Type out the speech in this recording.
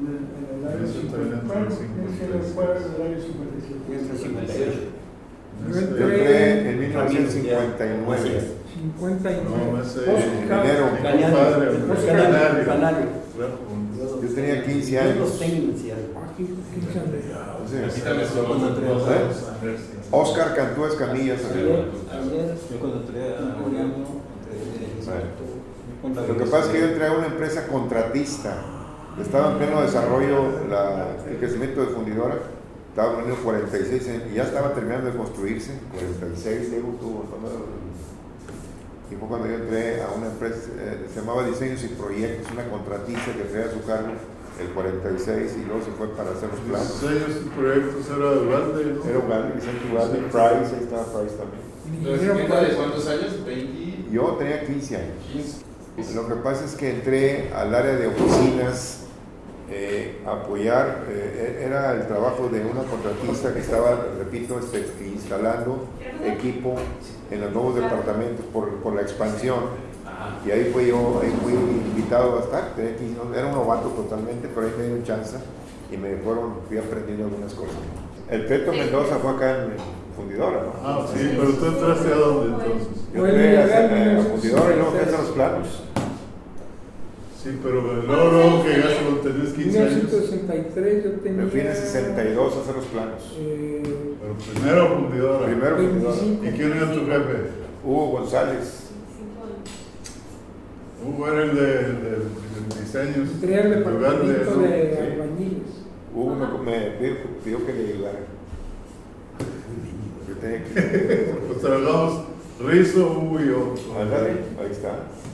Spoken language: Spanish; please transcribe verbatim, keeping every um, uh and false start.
el, en el área Eso cincuenta. también Bueno, entró en es que cincuenta y fue del área cincuenta y siete. Entre cincuenta y ocho. Yo Yo entré entré en mil novecientos cincuenta y nueve. cincuenta y nueve. No, ese Oscar, enero. mi Canario. compadre, Oscar Canario. Canario. Yo tenía quince Yo años. los tengo inicial. aquí, quince años. Sí. Yo cuando entré a ¿Eh? Oscar Cantú Escamilla. Ayer, ayer, yo cuando entré a Oriano, Lo que pasa es que yo entré a una empresa contratista. Estaba en pleno desarrollo la, el crecimiento de fundidora. Estaba en el año cuarenta y seis y ya estaba terminando de construirse. cuarenta y seis, luego tuvo. Y fue cuando yo entré a una empresa, eh, se llamaba Diseños y Proyectos, una contratista que traía a su cargo el cuarenta y seis y luego se fue para hacer los planos. Diseños y proyectos era de Ugalde, ¿no? Era Ugalde, Vicente Ugalde, Price, ahí estaba Price también. ¿De cuántos años? veinte. Yo tenía quince años. quince. Lo que pasa es que entré al área de oficinas eh, a apoyar, eh, era el trabajo de una contratista que estaba, repito, este, instalando equipo en los nuevos departamentos por, por la expansión. Y ahí fui yo, ahí fui invitado a estar, tenía quince, era un novato totalmente, pero ahí me dieron chance y me fueron, fui aprendiendo algunas cosas. El Peto Mendoza fue acá en Fundidora, ¿no? Ah, sí, pero tú entraste a dónde entonces. Yo entré a, a, a Fundidora y luego fui a hacer los planos. Sí, pero luego, luego que llegaste cuando tenías En quince mil años. novecientos sesenta y tres yo tenía. Me fui en el sesenta y dos a hacer los planos. Eh, Pero primero fundidora. Primero Fundidora. veinticinco. ¿Y quién era tu jefe? Hugo González. Hugo era el de, de, de diseños. Entré al lugar departamento de- de sí. albañiles. Hugo me, me pidió, pidió que le ayudara. Yo tenía que... Pues trabajamos Rizo, Hugo y yo. Ándale, ahí está.